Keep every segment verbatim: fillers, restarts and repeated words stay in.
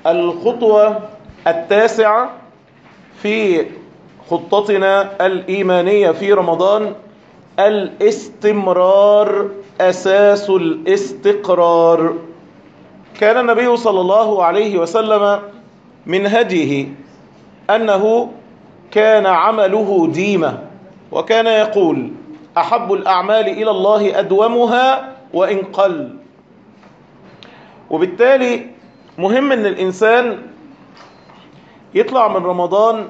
الخطوة التاسعة في خطتنا الإيمانية في رمضان: الاستمرار أساس الاستقرار. كان النبي صلى الله عليه وسلم من هديه أنه كان عمله ديمة، وكان يقول: أحب الأعمال إلى الله أدومها وإن قل. وبالتالي مهم أن الإنسان يطلع من رمضان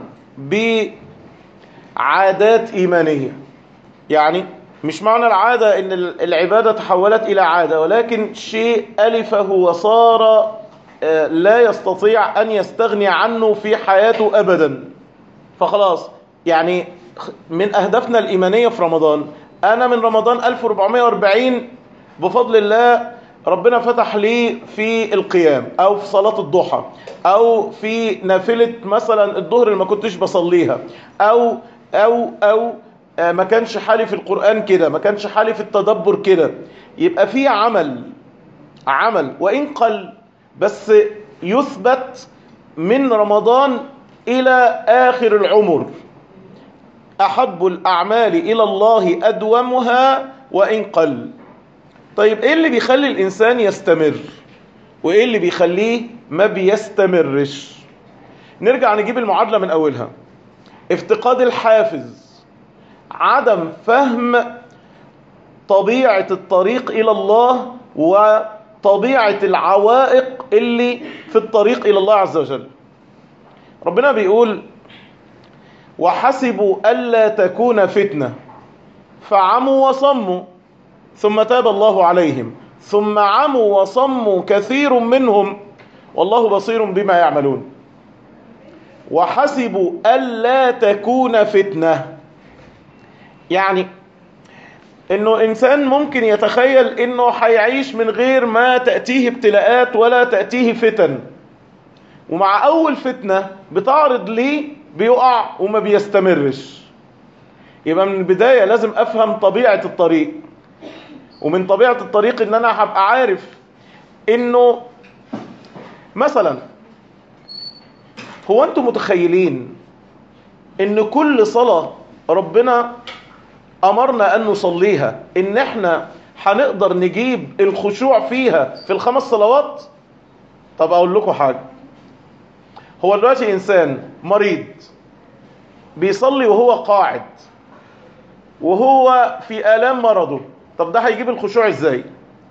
بعادات إيمانية. يعني مش معنى العادة أن العبادة تحولت إلى عادة، ولكن شيء ألفه وصار لا يستطيع أن يستغني عنه في حياته أبدا. فخلاص، يعني من أهدافنا الإيمانية في رمضان، أنا من رمضان ألف وأربعمائة وأربعين بفضل الله ربنا فتح لي في القيام، أو في صلاة الضحى، أو في نافلة مثلا الظهر اللي ما كنتش بصليها، أو أو أو ما كانش حالي في القرآن كده، ما كانش حالي في التدبر كده. يبقى في عمل عمل وإن قل، بس يثبت من رمضان إلى آخر العمر. أحب الأعمال إلى الله أدومها وإن قل. طيب إيه اللي بيخلي الإنسان يستمر، وإيه اللي بيخليه ما بيستمرش؟ نرجع نجيب المعادلة من أولها. افتقاد الحافز، عدم فهم طبيعة الطريق إلى الله وطبيعة العوائق اللي في الطريق إلى الله عز وجل. ربنا بيقول: وحسبوا ألا تكون فتنة فعموا وصموا ثم تاب الله عليهم ثم عموا وصموا كثير منهم والله بصير بما يعملون. وحسبوا ألا تكون فتنة، يعني انه انسان ممكن يتخيل انه هيعيش من غير ما تأتيه ابتلاءات ولا تأتيه فتن، ومع اول فتنة بتعرض ليه بيقع وما بيستمرش. يبقى من البداية لازم افهم طبيعة الطريق، ومن طبيعة الطريق ان انا هبقى عارف انه مثلا، هو انتم متخيلين ان كل صلاة ربنا امرنا ان نصليها ان احنا هنقدر نجيب الخشوع فيها في الخمس صلوات؟ طب اقول لكم حاجة. هو دلوقتي انسان مريض بيصلي وهو قاعد وهو في آلام مرضه، طب ده هيجيب الخشوع ازاي؟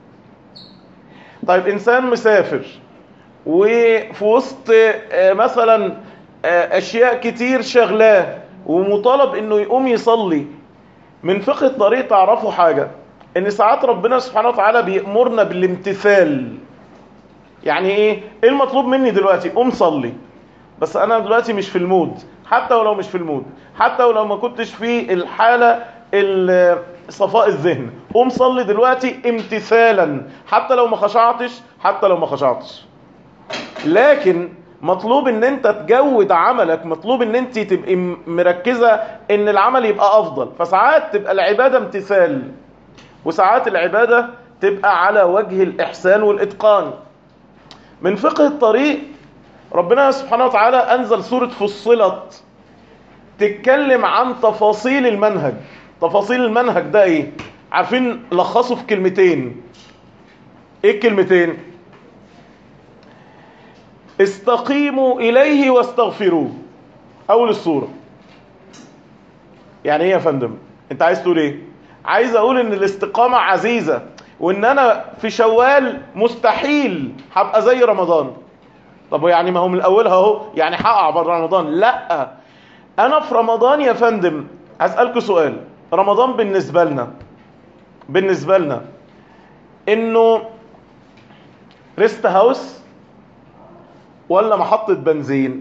طيب انسان مسافر وفي وسط مثلا اشياء كتير شغلاه ومطالب انه يقوم يصلي. من فقه الطريق تعرفوا حاجة، ان ساعات ربنا سبحانه وتعالى بيأمرنا بالامتثال. يعني ايه؟ ايه المطلوب مني دلوقتي؟ قوم صلي، بس انا دلوقتي مش في المود. حتى ولو مش في المود، حتى ولو ما كنتش في الحالة صفاء الذهن، قوم صلي دلوقتي امتثالا، حتى لو ما خشعتش، حتى لو ما خشعتش. لكن مطلوب ان انت تجود عملك، مطلوب ان انت تبقى مركزة ان العمل يبقى افضل. فساعات تبقى العبادة امتثال، وساعات العبادة تبقى على وجه الاحسان والاتقان. من فقه الطريق ربنا سبحانه وتعالى انزل سورة فصلت تتكلم عن تفاصيل المنهج. تفاصيل المنهج ده ايه؟ عارفين لخصوا في كلمتين. ايه الكلمتين؟ استقيموا إليه واستغفروه. أول السورة. يعني ايه يا فندم؟ انت عايز تقول ايه؟ عايز اقول ان الاستقامة عزيزة، وان انا في شوال مستحيل هبقى زي رمضان. طب يعني ما هو من اولها اهو، يعني هقع بره رمضان؟ لا، انا في رمضان يا فندم هسألكوا سؤال. رمضان بالنسبة لنا بالنسبة لنا انه ريست هاوس ولا محطة بنزين؟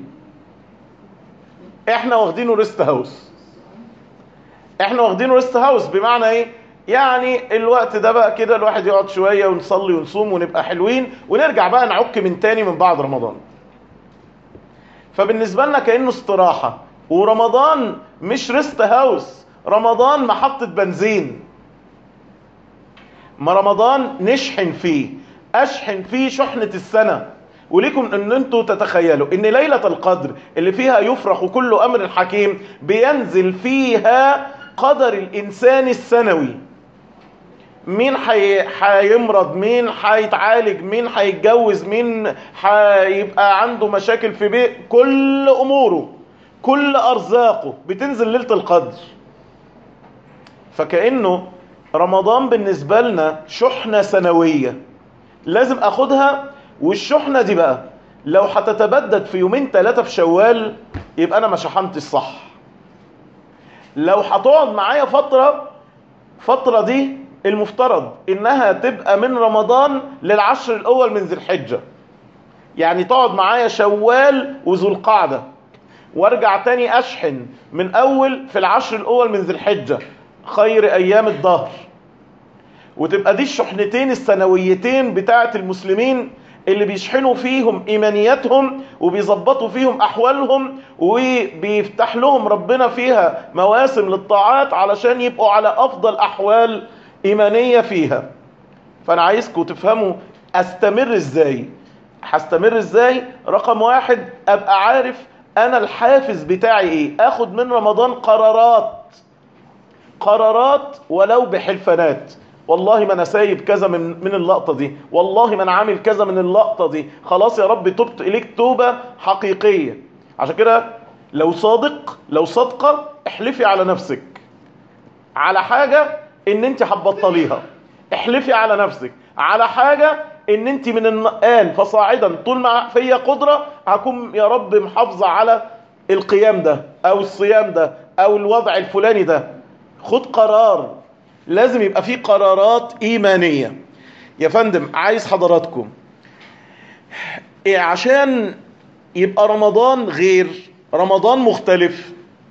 احنا واخدينه ريست هاوس. احنا واخدينه ريست هاوس بمعنى ايه؟ يعني الوقت ده بقى كده الواحد يقعد شوية ونصلي ونصوم ونبقى حلوين، ونرجع بقى نعك من تاني من بعد رمضان. فبالنسبة لنا كأنه استراحة. ورمضان مش ريست هاوس، رمضان محطة بنزين. ما رمضان نشحن فيه، اشحن فيه شحنة السنة. وليكم ان انتوا تتخيلوا ان ليلة القدر اللي فيها يفرح كل امر حكيم بينزل فيها قدر الانسان السنوي. مين هيمرض، مين هيتعالج، مين هيتجوز، مين هيبقى عنده مشاكل في بيت، كل اموره كل ارزاقه بتنزل ليلة القدر. فكأنه رمضان بالنسبة لنا شحنة سنوية لازم اخدها. والشحنة دي بقى لو هتتبدد في يومين ثلاثة في شوال يبقى انا ما شحنتش صح. لو هتقعد معايا فترة فترة دي المفترض انها تبقى من رمضان للعشر الاول من ذي الحجة، يعني تقعد معايا شوال وذو القعدة وارجع تاني اشحن من اول في العشر الاول من ذي الحجة خير ايام الدهر. وتبقى دي الشحنتين السنويتين بتاعت المسلمين اللي بيشحنوا فيهم ايمانياتهم وبيظبطوا فيهم احوالهم وبيفتح لهم ربنا فيها مواسم للطاعات علشان يبقوا على افضل احوال ايمانية فيها. فانا عايزكم تفهموا استمر ازاي. هستمر ازاي؟ رقم واحد ابقى عارف انا الحافز بتاعي ايه. اخد من رمضان قرارات قرارات ولو بحلفانات. والله ما انا سايب كذا من من اللقطه دي، والله ما انا عامل كذا من اللقطه دي، خلاص يا رب تبت اليك توبه حقيقيه. عشان كده لو صادق لو صادقه احلفي على نفسك على حاجه ان انت هتبطليها. احلفي على نفسك على حاجه ان انت من الان فصاعدا طول ما فيا قدره هكون يا رب محافظه على القيام ده او الصيام ده او الوضع الفلاني ده. خد قرار. لازم يبقى فيه قرارات ايمانية يا فندم. عايز حضراتكم إيه عشان يبقى رمضان غير رمضان مختلف؟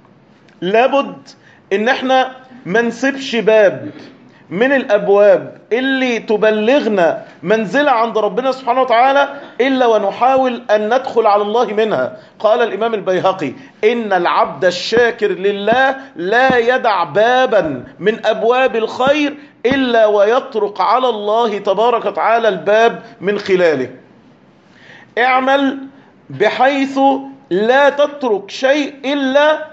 لابد ان احنا ما نسيبش باب من الابواب اللي تبلغنا منزلة عند ربنا سبحانه وتعالى الا ونحاول ان ندخل على الله منها. قال الامام البيهقي ان العبد الشاكر لله لا يدع بابا من ابواب الخير الا ويطرق على الله تبارك وتعالى الباب من خلاله. اعمل بحيث لا تترك شيء الا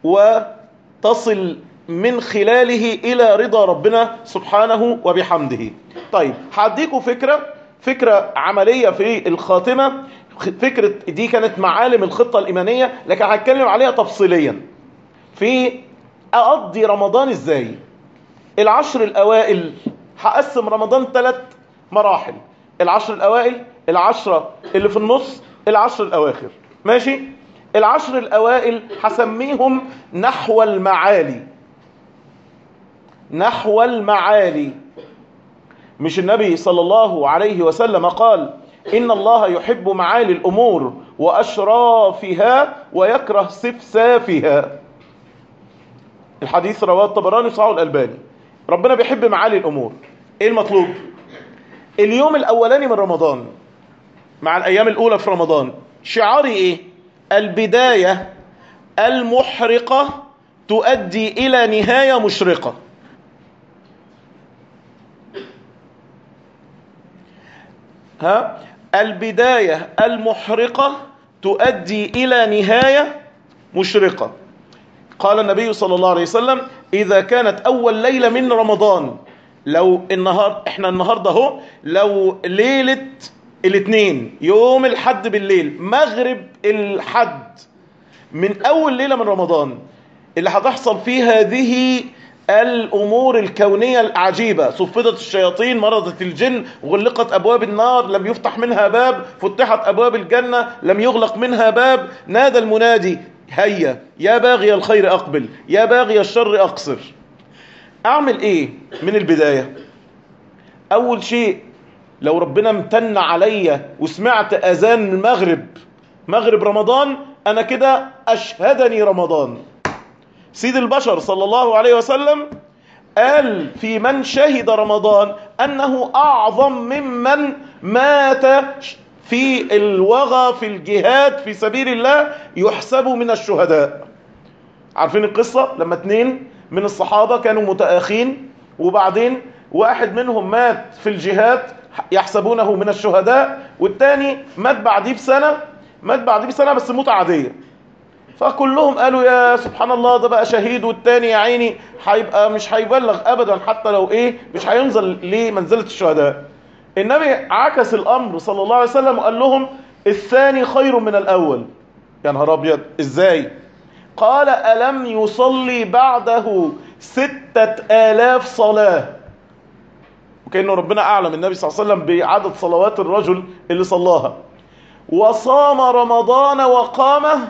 وتصل من خلاله إلى رضا ربنا سبحانه وبحمده. طيب هديكم فكرة فكرة عملية في الخاتمة. فكرة دي كانت معالم الخطة الإيمانية لكن هتكلم عليها تفصيليا في أقضي رمضان إزاي. العشر الأوائل هقسم رمضان ثلاث مراحل: العشر الأوائل، العشرة اللي في النص، العشر الأواخر. ماشي؟ العشر الأوائل هسميهم نحو المعالي. نحو المعالي. مش النبي صلى الله عليه وسلم قال إن الله يحب معالي الأمور وأشرافها ويكره سفسافها؟ الحديث رواه الطبراني وصححه الألباني. ربنا بيحب معالي الأمور. إيه المطلوب؟ اليوم الأولاني من رمضان مع الأيام الأولى في رمضان شعاري إيه؟ البداية المحرقة تؤدي إلى نهاية مشرقة. ها؟ البداية المحرقة تؤدي إلى نهاية مشرقة. قال النبي صلى الله عليه وسلم إذا كانت أول ليلة من رمضان، لو النهار احنا النهاردة اهو، لو ليلة الاثنين يوم الحد بالليل مغرب الحد من أول ليلة من رمضان اللي هتحصل فيه هذه الأمور الكونية العجيبة: صفدت الشياطين، مرضت الجن، غلقت أبواب النار لم يفتح منها باب، فتحت أبواب الجنة لم يغلق منها باب، نادى المنادي هيا يا باغي الخير أقبل يا باغي الشر أقصر. أعمل إيه من البداية؟ أول شيء لو ربنا امتن عليا وسمعت أذان المغرب مغرب رمضان أنا كده أشهدني رمضان. سيد البشر صلى الله عليه وسلم قال في من شهد رمضان أنه أعظم ممن مات في الوغى في الجهاد في سبيل الله يحسب من الشهداء. عارفين القصة لما اتنين من الصحابة كانوا متآخين وبعدين واحد منهم مات في الجهاد يحسبونه من الشهداء، والتاني مات بعديه بسنة مات بعديه بسنة بس موت عادية. فكلهم قالوا يا سبحان الله ده بقى شهيد، والتاني يا عيني هيبقى مش هيبلغ ابدا حتى لو ايه مش هينزل لمنزلة الشهداء. النبي عكس الامر صلى الله عليه وسلم وقال لهم الثاني خير من الاول. يا نهار ابيض ازاي؟ قال الم يصلي بعده ستة آلاف صلاة، وكأنه ربنا اعلم النبي صلى الله عليه وسلم بعدد صلوات الرجل اللي صلاها. وصام رمضان وقامه،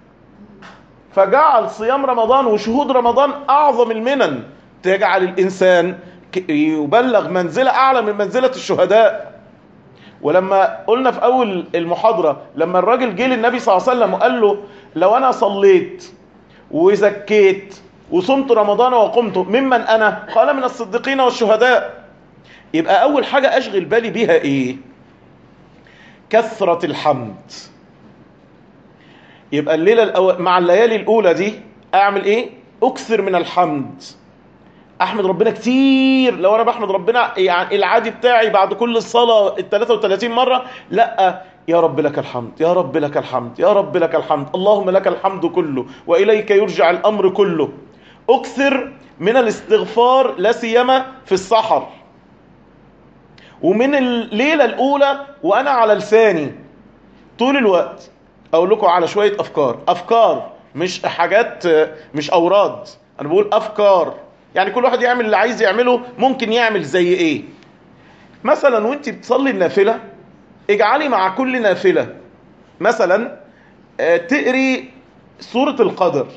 فجعل صيام رمضان وشهود رمضان أعظم المنن، تجعل الإنسان يبلغ منزلة أعلى من منزلة الشهداء. ولما قلنا في أول المحاضرة لما الراجل جه للنبي صلى الله عليه وسلم وقال له لو أنا صليت وزكيت وصمت رمضان وقمت ممن أنا؟ قال من الصديقين والشهداء. يبقى أول حاجة أشغل بالي بيها إيه؟ كثرة الحمد. يبقى الليلة الأو... مع الليالي الأولى دي أعمل إيه؟ أكثر من الحمد، أحمد ربنا كتير. لو أنا بحمد ربنا يعني العادي بتاعي بعد كل الصلاة ال ثلاثة وثلاثين مرة، لا، يا رب لك الحمد، يا رب لك الحمد، يا رب لك الحمد، اللهم لك الحمد كله وإليك يرجع الأمر كله. أكثر من الاستغفار لا سيما في السحر، ومن الليلة الأولى وأنا على لساني طول الوقت اقول لكم على شوية افكار افكار مش حاجات، مش اوراد، انا بقول افكار. يعني كل واحد يعمل اللي عايز يعمله. ممكن يعمل زي ايه؟ مثلا وانت بتصلي النافلة اجعلي مع كل نافلة مثلا تقري سورة القدر.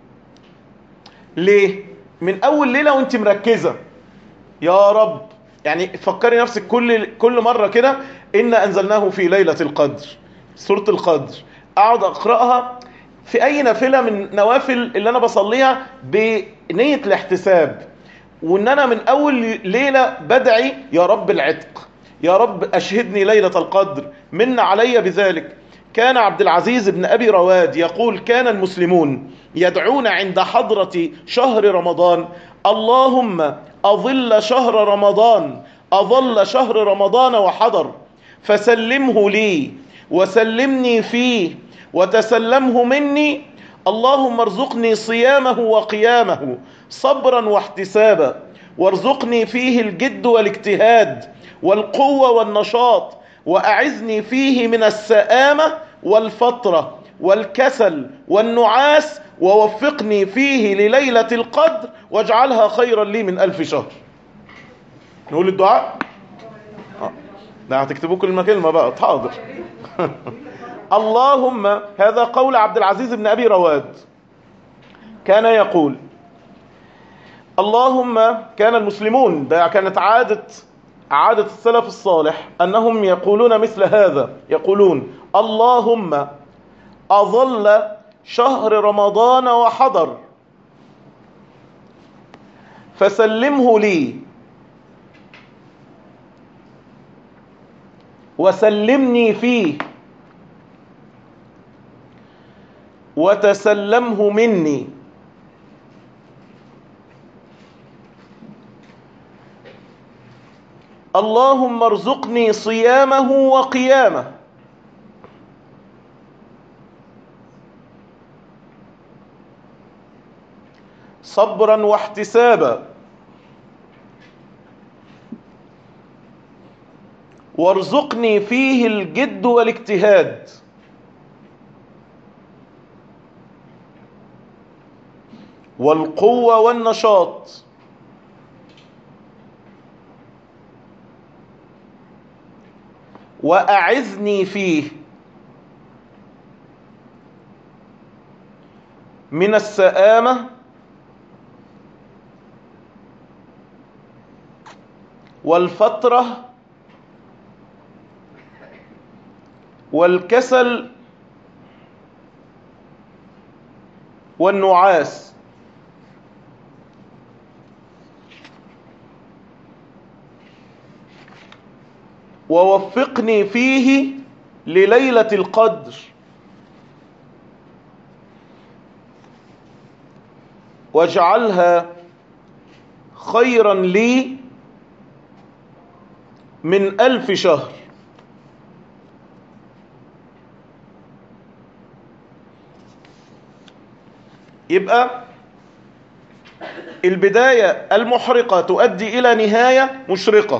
ليه؟ من اول ليلة وانت مركزة يا رب، يعني فكري نفسك كل كل مرة كده إن أنزلناه في ليلة القدر، سورة القدر، أقعد أقرأها في أي نافلة من نوافل اللي أنا بصليها بنية الاحتساب، وإن أنا من أول ليلة بدعي يا رب العتق، يا رب أشهدني ليلة القدر، من علي بذلك. كان عبد العزيز بن أبي رواد يقول كان المسلمون يدعون عند حضرة شهر رمضان اللهم أظل شهر رمضان، أظل شهر رمضان وحضر، فسلمه لي وسلمني فيه وتسلمه مني، اللهم ارزقني صيامه وقيامه صبرا واحتسابا، وارزقني فيه الجد والاجتهاد والقوة والنشاط، وأعزني فيه من السآمة والفترة والكسل والنعاس، ووفقني فيه لليلة القدر واجعلها خيرا لي من ألف شهر. نقول الدعاء؟ آه. لا هتكتبوا كلمة كلمة بقى، حاضر. اللهم، هذا قول عبد العزيز بن أبي رواد، كان يقول اللهم، كان المسلمون، ده كانت عادة عادة السلف الصالح أنهم يقولون مثل هذا، يقولون اللهم أظل شهر رمضان وحضر فسلمه لي وسلمني فيه وتسلمه مني، اللهم ارزقني صيامه وقيامه صبرا واحتسابا، وارزقني فيه الجد والاجتهاد، والقوة والنشاط، وأعذني فيه من السآمة والفترة والكسل والنعاس، ووفقني فيه لليلة القدر واجعلها خيرا لي من ألف شهر. يبقى البداية المحرقة تؤدي إلى نهاية مشرقة.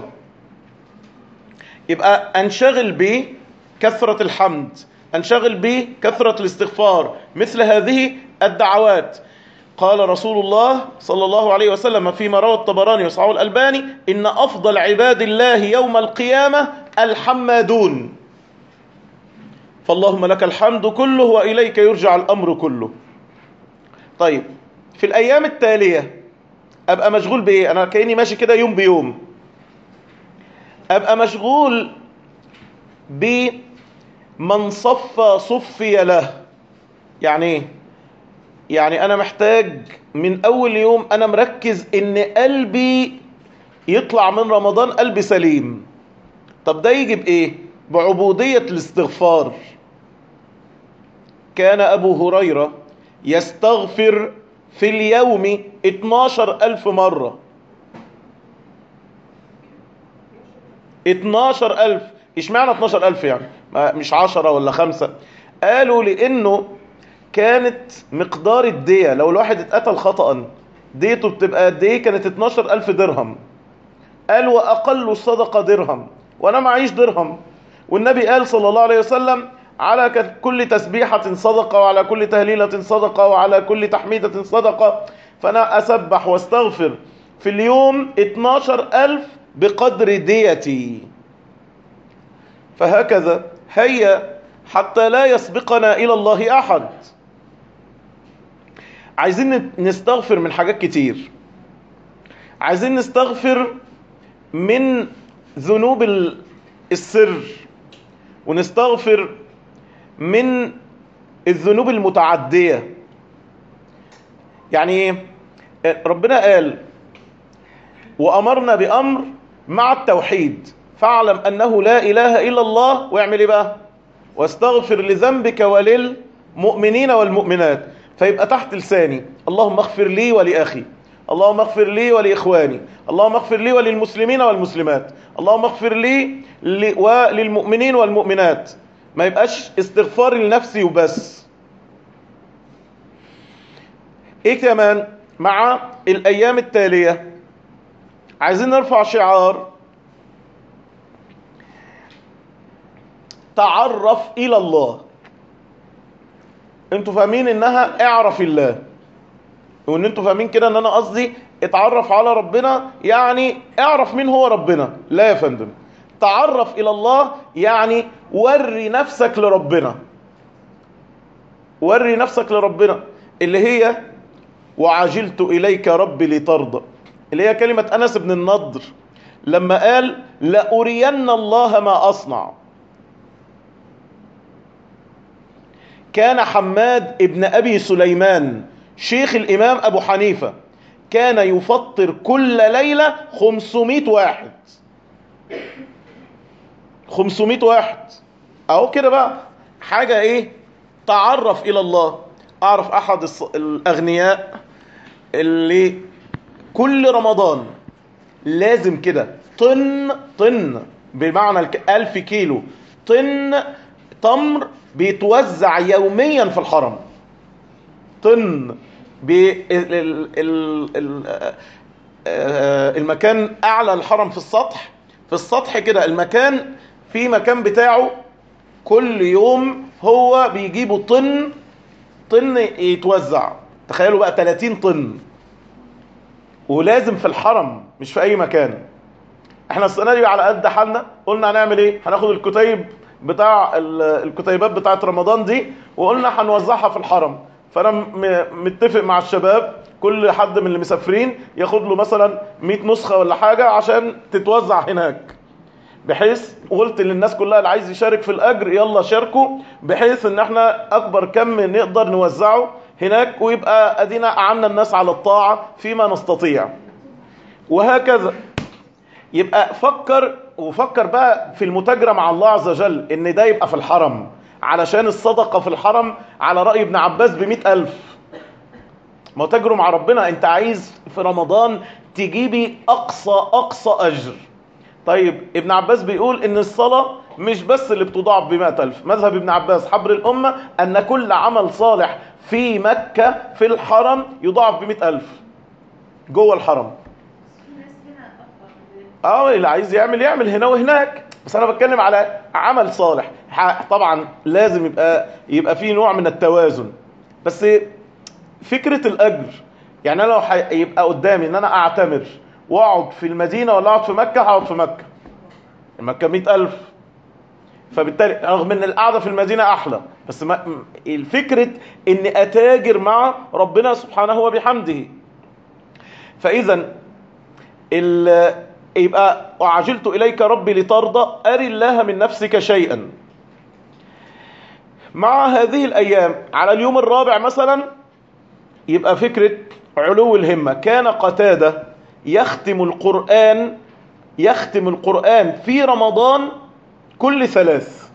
يبقى أنشغل بكثرة الحمد، أنشغل بكثرة الاستغفار، مثل هذه الدعوات. قال رسول الله صلى الله عليه وسلم فيما روى الطبراني وصححه الألباني: إن أفضل عباد الله يوم القيامة الحمادون. فاللهم لك الحمد كله وإليك يرجع الأمر كله. طيب، في الأيام التالية أبقى مشغول بإيه؟ أنا كأني ماشي كده يوم بيوم، أبقى مشغول بمن صفى صفي له. يعني إيه؟ يعني أنا محتاج من أول يوم أنا مركز إن قلبي يطلع من رمضان قلبي سليم. طب ده يجي بإيه؟ بعبودية الاستغفار. كان أبو هريرة يستغفر في اليوم اتناشر ألف مرة. اتناشر ألف. اشمعنى اتناشر ألف يعني؟ مش عشرة ولا خمسة؟ قالوا لأنه كانت مقدار الدية، لو الواحد اتقتل خطأ ديته بتبقى قد ايه؟ كانت اتناشر ألف درهم. قال وأقل الصدقة درهم، وأنا معيش درهم. والنبي قال صلى الله عليه وسلم: على كل تسبيحة صدقة، وعلى كل تهليلة صدقة، وعلى كل تحميدة صدقة. فأنا أسبح واستغفر في اليوم اتناشر ألف بقدر ديتي. فهكذا هيا حتى لا يسبقنا إلى الله أحد. عايزين نستغفر من حاجات كتير. عايزين نستغفر من ذنوب السر، ونستغفر من الذنوب المتعدية. يعني ايه؟ ربنا قال وأمرنا بأمر مع التوحيد: فاعلم أنه لا إله إلا الله، واعمل ايه بقى؟ واستغفر لذنبك وللمؤمنين والمؤمنات. فيبقى تحت لساني: اللهم اغفر لي ولأخي، اللهم اغفر لي ولإخواني، اللهم اغفر لي وللمسلمين والمسلمات، اللهم اغفر لي وللمؤمنين والمؤمنات. ما يبقاش استغفار لنفسي وبس. ايه كمان مع الايام التالية؟ عايزين نرفع شعار: تعرف الى الله. انتوا فاهمين انها اعرف الله، وان انتوا فاهمين كده ان انا قصدي اتعرف على ربنا يعني اعرف مين هو ربنا. لا يا فندم، تعرف الى الله يعني وري نفسك لربنا. وري نفسك لربنا اللي هي وعجلت اليك ربي لترضى، اللي هي كلمة انس بن النضر لما قال لأرين الله ما اصنع. كان حماد ابن ابي سليمان شيخ الامام ابو حنيفة كان يفطر كل ليلة خمسمائة واحد. خمسمائة واحد اهو كده بقى. حاجة ايه؟ تعرف الى الله. اعرف احد الاغنياء اللي كل رمضان لازم كده طن طن بمعنى الف كيلو طن تمر بيتوزع يوميا في الحرم. طن المكان اعلى الحرم في السطح، في السطح كده المكان في مكان بتاعه كل يوم هو بيجيبوا طن طن يتوزع. تخيلوا بقى ثلاثين طن، ولازم في الحرم مش في اي مكان. احنا السنه دي على قد حالنا قلنا هنعمل ايه؟ هناخد الكتيب بتاع الكتيبات بتاعت رمضان دي وقلنا هنوزعها في الحرم. فانا متفق مع الشباب كل حد من اللي مسافرين ياخد له مثلا مئة نسخه ولا حاجه عشان تتوزع هناك، بحيث قلت للناس كلها اللي عايز يشارك في الاجر يلا شاركوا، بحيث ان احنا اكبر كم نقدر نوزعه هناك، ويبقى ادينا اعنا الناس على الطاعه فيما نستطيع. وهكذا يبقى فكر وفكر بقى في المتاجرة مع الله عز وجل ان ده يبقى في الحرم، علشان الصدقة في الحرم على رأي ابن عباس بمئة ألف. ما تجروا مع ربنا. انت عايز في رمضان تجيبي اقصى اقصى اجر، طيب ابن عباس بيقول ان الصلاة مش بس اللي بتضاعف بمائة ألف. مذهب ابن عباس حبر الأمة أن كل عمل صالح في مكة في الحرم يضاعف بمائة ألف جوه الحرم. اه اللي عايز يعمل يعمل هنا وهناك، بس انا بتكلم على عمل صالح. طبعا لازم يبقى يبقى فيه نوع من التوازن، بس فكرة الأجر يعني انا لو يبقى قدامي ان انا اعتمر واقعد في المدينة ولا اقعد في مكة، هقعد في مكة. مكة مئة ألف، فبالتالي رغم ان القعدة في المدينة احلى، بس ما الفكرة ان اتاجر مع ربنا سبحانه وبحمده. فاذا يبقى وعجلت اليك ربي لترضى، اري الله من نفسك شيئا. مع هذه الايام على اليوم الرابع مثلا يبقى فكرة علو الهمة. كان قتادة يختم القرآن يختم القرآن في رمضان كل ثلاث،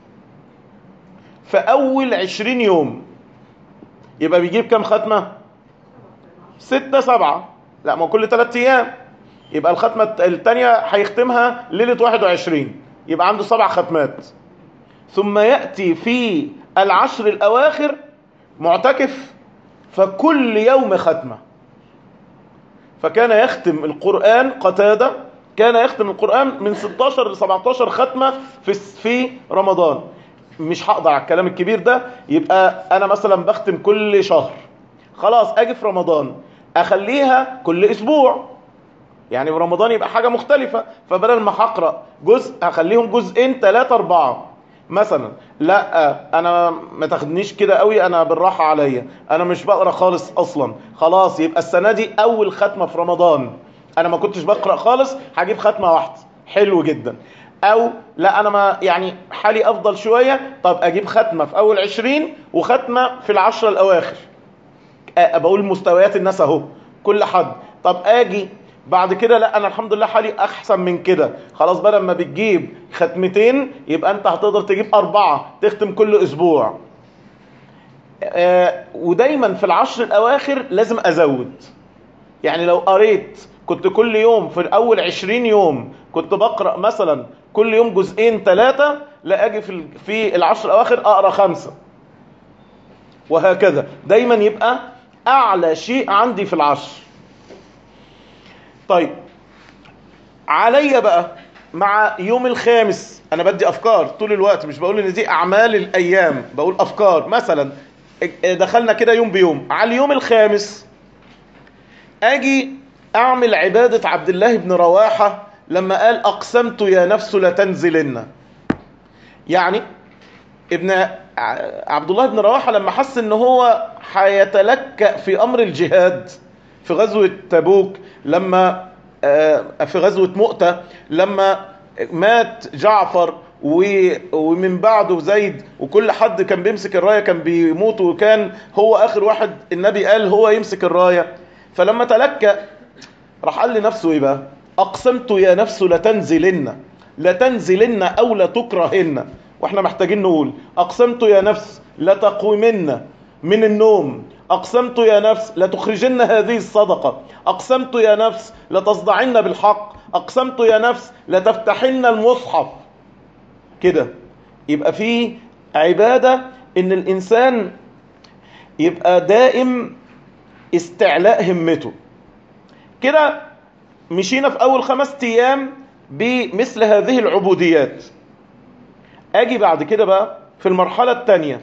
فأول عشرين يوم يبقى بيجيب كم ختمة؟ ستة سبعة، لا ما كل ثلاث أيام، يبقى الختمة الثانية هيختمها ليلة واحد وعشرين، يبقى عنده سبع ختمات. ثم يأتي في العشر الأواخر معتكف، فكل يوم ختمة. فكان يختم القرآن قتادة كان يختم القرآن من ستاشر ل سبعتاشر ختمة في في رمضان. مش هقدر على الكلام الكبير ده، يبقى انا مثلا بختم كل شهر، خلاص اجي في رمضان اخليها كل اسبوع، يعني في رمضان يبقى حاجة مختلفة، فبدل ما هقرأ جزء هخليهم جزئين ثلاثة أربعة مثلا. لا انا ما تاخدنيش كده قوي، انا بالراحة عليا، انا مش بقرأ خالص اصلا، خلاص يبقى السنة دي اول ختمة في رمضان انا ما كنتش بقرأ خالص، هجيب ختمة واحدة، حلو جدا. او لا انا ما يعني حالي افضل شوية، طب اجيب ختمة في اول عشرين وختمة في العشرة الاواخر. بقول مستويات الناس اهو كل حد. طب اجي بعد كده لا انا الحمد لله حالي احسن من كده، خلاص بدل ما بتجيب ختمتين يبقى انت هتقدر تجيب اربعة تختم كل اسبوع. آه ودايما في العشر الاواخر لازم ازود، يعني لو قريت كنت كل يوم في اول عشرين يوم كنت بقرأ مثلا كل يوم جزئين ثلاثة، لا اجي في في العشر الاواخر اقرأ خمسة، وهكذا دايما يبقى اعلى شيء عندي في العشر. طيب عليا بقى مع يوم الخامس، انا بدي افكار طول الوقت، مش بقول ان دي اعمال الايام، بقول افكار. مثلا دخلنا كده يوم بيوم، على اليوم الخامس اجي اعمل عبادة عبد الله بن رواحة لما قال اقسمت يا نفس لتنزلن. يعني ابن عبد الله بن رواحة لما حس ان هو هيتلكأ في امر الجهاد في غزوة تبوك، لما في غزوة مؤتة لما مات جعفر ومن بعده زيد، وكل حد كان بيمسك الراية كان بيموت، وكان هو آخر واحد النبي قال هو يمسك الراية. فلما تلكأ راح قال لنفسه ايه بقى؟ اقسمت يا نفس لتنزلن لتنزلن او لتكرهن. واحنا محتاجين نقول اقسمت يا نفس لتقومن من النوم، اقسمت يا نفس لتخرجن هذه الصدقة، اقسمت يا نفس لتصدعن بالحق، اقسمت يا نفس لتفتحن المصحف. كده يبقى فيه عبادة ان الانسان يبقى دائم استعلاء همته. كده مشينا في اول خمس ايام بمثل هذه العبوديات. اجي بعد كده بقى في المرحلة الثانية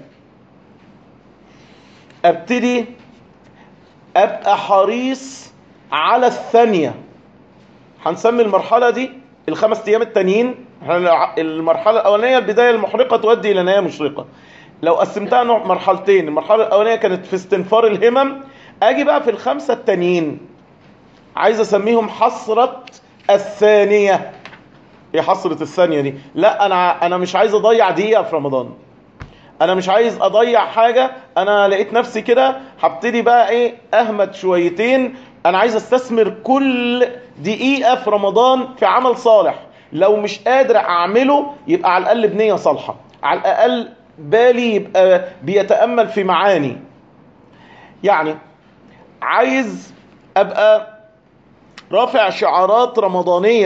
ابتدي ابقى حريص على الثانية. هنسمي المرحلة دي الخمس ايام التانيين. المرحلة الاولانية البداية المحرقة تؤدي الى نهاية مشرقة. لو قسمتها مرحلتين، المرحلة الاولانية كانت في استنفار الهمم، اجي بقى في الخمسة التانيين عايز اسميهم حسرة الثانية. ايه حسرة الثانية دي؟ لا انا انا مش عايز اضيع دقيقة في رمضان، انا مش عايز اضيع حاجة. انا لقيت نفسي كده هبتدي بقى ايه اهمد شويتين، انا عايز استثمر كل دقيقة في رمضان في عمل صالح. لو مش قادر اعمله يبقى على الاقل بنية صالحة، على الاقل بالي يبقى بيتأمل في معاني. يعني عايز ابقى رافع شعارات رمضانية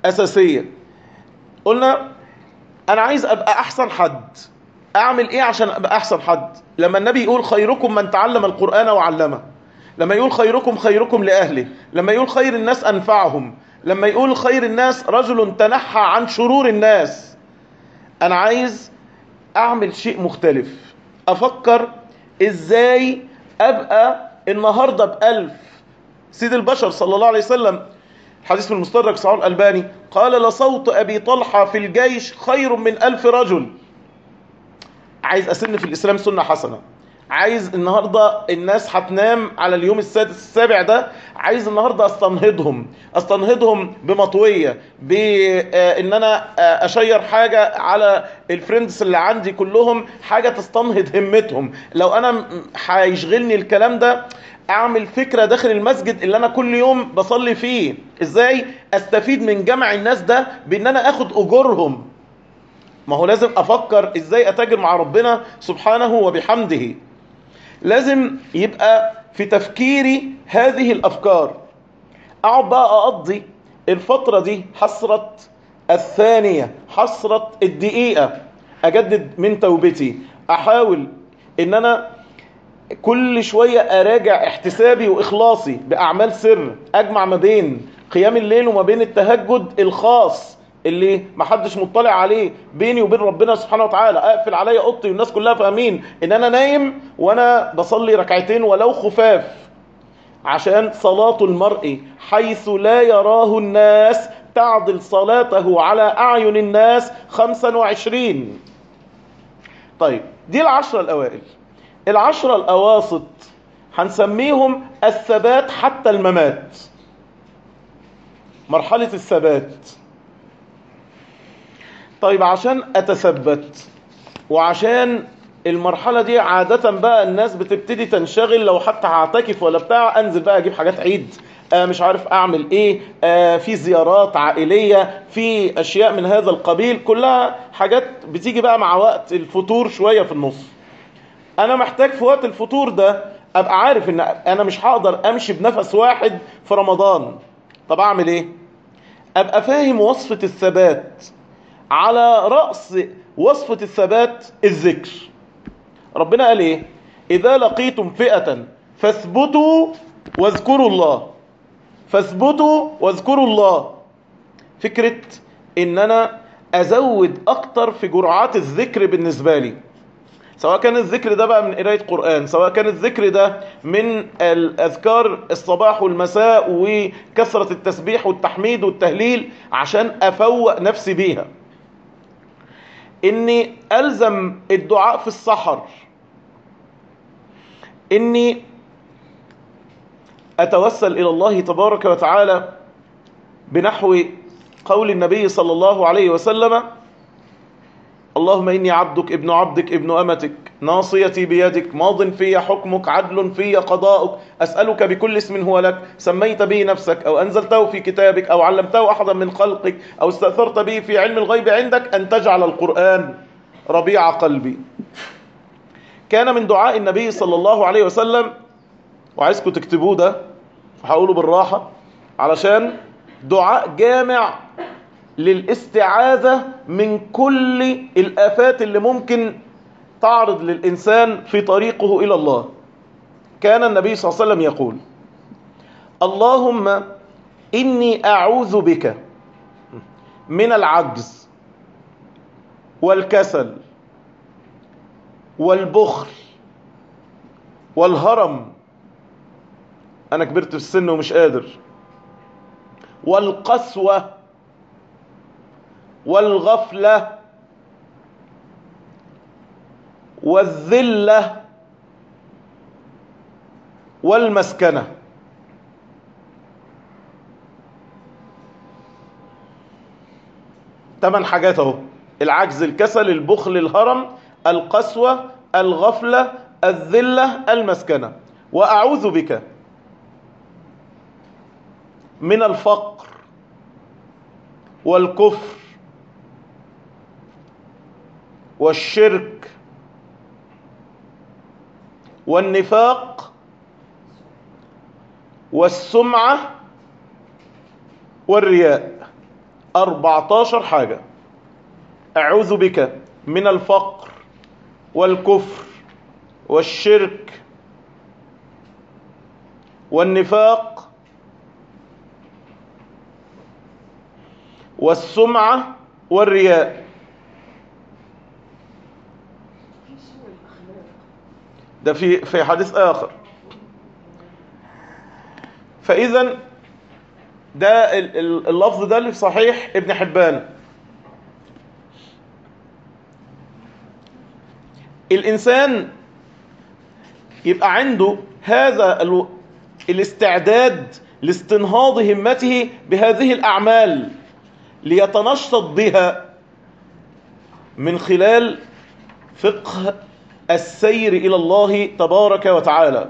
أساسية. قلنا أنا عايز أبقى أحسن حد، أعمل إيه عشان أبقى أحسن حد؟ لما النبي يقول خيركم من تعلم القرآن وعلمه، لما يقول خيركم خيركم لأهله، لما يقول خير الناس أنفعهم، لما يقول خير الناس رجل تنحى عن شرور الناس، أنا عايز أعمل شيء مختلف. أفكر إزاي أبقى النهاردة بألف. سيد البشر صلى الله عليه وسلم حديث في المستدرك صحيح الألباني قال لصوت أبي طلحة في الجيش خير من ألف رجل. عايز أسن في الإسلام سنة حسنة. عايز النهاردة الناس هتنام على اليوم السادس السابع ده، عايز النهاردة استنهضهم استنهضهم بمطوية، بان انا اشير حاجة على الفريندز اللي عندي كلهم، حاجة تستنهض همتهم. لو انا هيشغلني الكلام ده، اعمل فكرة داخل المسجد اللي انا كل يوم بصلي فيه، ازاي استفيد من جمع الناس ده بان انا اخد اجورهم. ما هو لازم افكر ازاي اتاجر مع ربنا سبحانه وبحمده. لازم يبقى في تفكيري هذه الافكار. اقعد بقى اقضي الفترة دي حسرة الثانية، حسرة الدقيقة، اجدد من توبتي، احاول ان انا كل شوية اراجع احتسابي واخلاصي باعمال سر، اجمع ما بين قيام الليل وما بين التهجد الخاص اللي محدش مطلع عليه بيني وبين ربنا سبحانه وتعالى. اقفل عليا اوضتي والناس كلها فاهمين ان انا نايم وانا بصلي ركعتين ولو خفاف، عشان صلاة المرء حيث لا يراه الناس تعدل صلاته على اعين الناس خمسا وعشرين. طيب دي العشرة الاوائل. العشرة الاواسط هنسميهم الثبات حتى الممات، مرحلة الثبات. طيب عشان اتثبت، وعشان المرحلة دي عادة بقى الناس بتبتدي تنشغل، لو حتى هعتكف ولا بتاع انزل بقى اجيب حاجات عيد، آه مش عارف اعمل ايه، آه في زيارات عائلية، في اشياء من هذا القبيل، كلها حاجات بتيجي بقى مع وقت الفطور شوية في النص. انا محتاج في وقت الفطور ده ابقى عارف ان انا مش هقدر امشي بنفس واحد في رمضان. طب اعمل ايه؟ ابقى فاهم وصفة الثبات. على رأس وصفة الثبات الذكر. ربنا قال ايه؟ اذا لقيتم فئة فاثبتوا واذكروا الله. فاثبتوا واذكروا الله. فكرة ان انا ازود اكتر في جرعات الذكر بالنسبة لي، سواء كان الذكر ده بقى من قراية قرآن، سواء كان الذكر ده من الأذكار الصباح والمساء وكثرة التسبيح والتحميد والتهليل، عشان أفوق نفسي بيها. إني ألزم الدعاء في السحر، إني أتوسل إلى الله تبارك وتعالى بنحو قول النبي صلى الله عليه وسلم: اللهم إني عبدك ابن عبدك ابن أمتك ناصيتي بيدك ماض في حكمك عدل في قضاؤك أسألك بكل اسم هو لك سميت به نفسك أو أنزلته في كتابك أو علمته أحدا من خلقك أو استأثرت به في علم الغيب عندك أن تجعل القرآن ربيع قلبي. كان من دعاء النبي صلى الله عليه وسلم، وعايزكم تكتبوه ده، هقوله بالراحة علشان دعاء جامع للاستعاذة من كل الآفات اللي ممكن تعرض للإنسان في طريقه إلى الله. كان النبي صلى الله عليه وسلم يقول: اللهم إني أعوذ بك من العجز والكسل والبخل والهرم، أنا كبرت في السن ومش قادر، والقسوة والغفلة والذلة والمسكنة. ثمان حاجات اهو: العجز، الكسل، البخل، الهرم، القسوة، الغفلة، الذلة، المسكنة. وأعوذ بك من الفقر والكفر والشرك والنفاق والسمعة والرياء. أربعتاشر حاجة. أعوذ بك من الفقر والكفر والشرك والنفاق والسمعة والرياء. ده في في حديث آخر. فإذا ده اللفظ ده اللي في صحيح ابن حبان. الإنسان يبقى عنده هذا الاستعداد لاستنهاض همته بهذه الأعمال ليتنشط بها من خلال فقه السير إلى الله تبارك وتعالى.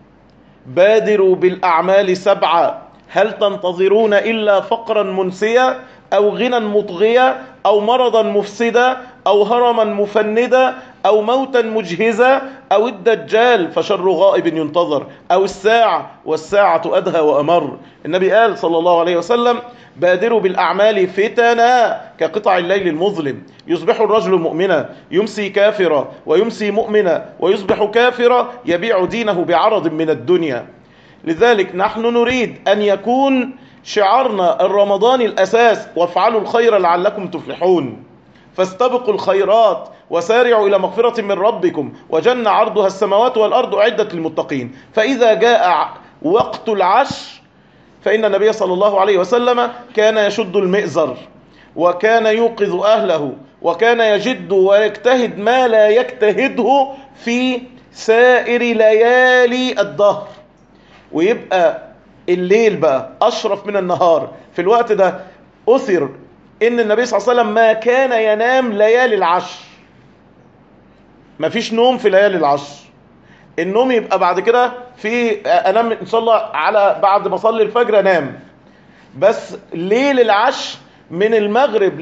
بادروا بالأعمال سبعة، هل تنتظرون إلا فقرا منسيا أو غنى مطغيا أو مرضا مفسدا أو هرما مفندا أو موتا مجهزا أو الدجال فشر غائب ينتظر أو الساعة والساعة أدهى وأمر. النبي قال صلى الله عليه وسلم: بادروا بالأعمال فتنا كقطع الليل المظلم، يصبح الرجل مؤمنا يمسي كافرا ويمسي مؤمنا ويصبح كافرا يبيع دينه بعرض من الدنيا. لذلك نحن نريد أن يكون شعارنا الرمضاني الأساس: وافعلوا الخير لعلكم تفلحون، فاستبقوا الخيرات وسارعوا إلى مغفرة من ربكم وجنة عرضها السماوات والأرض أعدت للمتقين. فإذا جاء وقت العشر فإن النبي صلى الله عليه وسلم كان يشد المئزر وكان يوقظ أهله وكان يجد ويجتهد ما لا يجتهده في سائر ليالي الدهر، ويبقى الليل بقى أشرف من النهار. في الوقت ده أثر إن النبي صلى الله عليه وسلم ما كان ينام ليالي العشر. ما فيش نوم في ليالي العشر. النوم يبقى بعد كده في أنام إن شاء الله على بعد ما أصلي الفجر أنام، بس ليل العشر من المغرب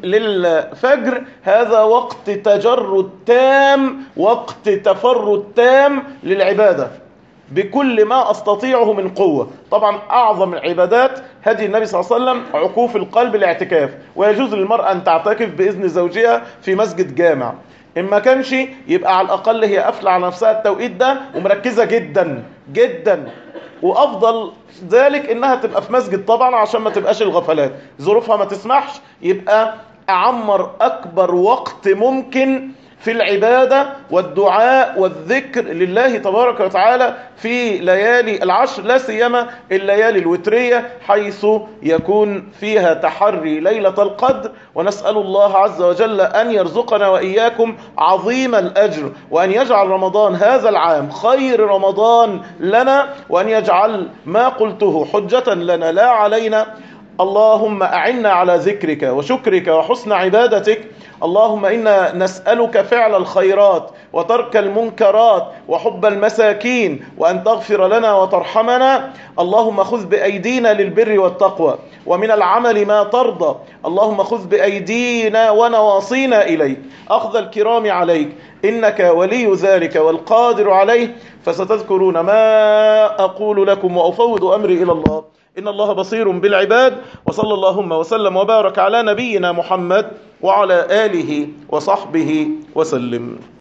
للفجر هذا وقت تجرد تام، وقت تفرد تام للعبادة بكل ما أستطيعه من قوة. طبعا أعظم العبادات هدي النبي صلى الله عليه وسلم عكوف القلب، الاعتكاف، ويجوز للمرأة أن تعتكف بإذن زوجها في مسجد جامع. إن ما كانش يبقى على الأقل هي قافلة على نفسها التوقيت ده ومركزة جدا جدا، وأفضل ذلك إنها تبقى في مسجد طبعا عشان ما تبقاش الغفلات ظروفها ما تسمحش. يبقى أعمر أكبر وقت ممكن في العبادة والدعاء والذكر لله تبارك وتعالى في ليالي العشر، لا سيما الليالي الوترية حيث يكون فيها تحري ليلة القدر. ونسأل الله عز وجل أن يرزقنا وإياكم عظيم الأجر، وأن يجعل رمضان هذا العام خير رمضان لنا، وأن يجعل ما قلته حجة لنا لا علينا. اللهم أعنا على ذكرك وشكرك وحسن عبادتك. اللهم إنا نسألك فعل الخيرات وترك المنكرات وحب المساكين، وأن تغفر لنا وترحمنا. اللهم خذ بأيدينا للبر والتقوى ومن العمل ما ترضى. اللهم خذ بأيدينا ونواصينا إليك أخذ الكرام عليك، إنك ولي ذلك والقادر عليه. فستذكرون ما أقول لكم وأفوض أمري إلى الله، إن الله بصير بالعباد. وصلى اللهم وسلم وبارك على نبينا محمد وعلى آله وصحبه وسلم.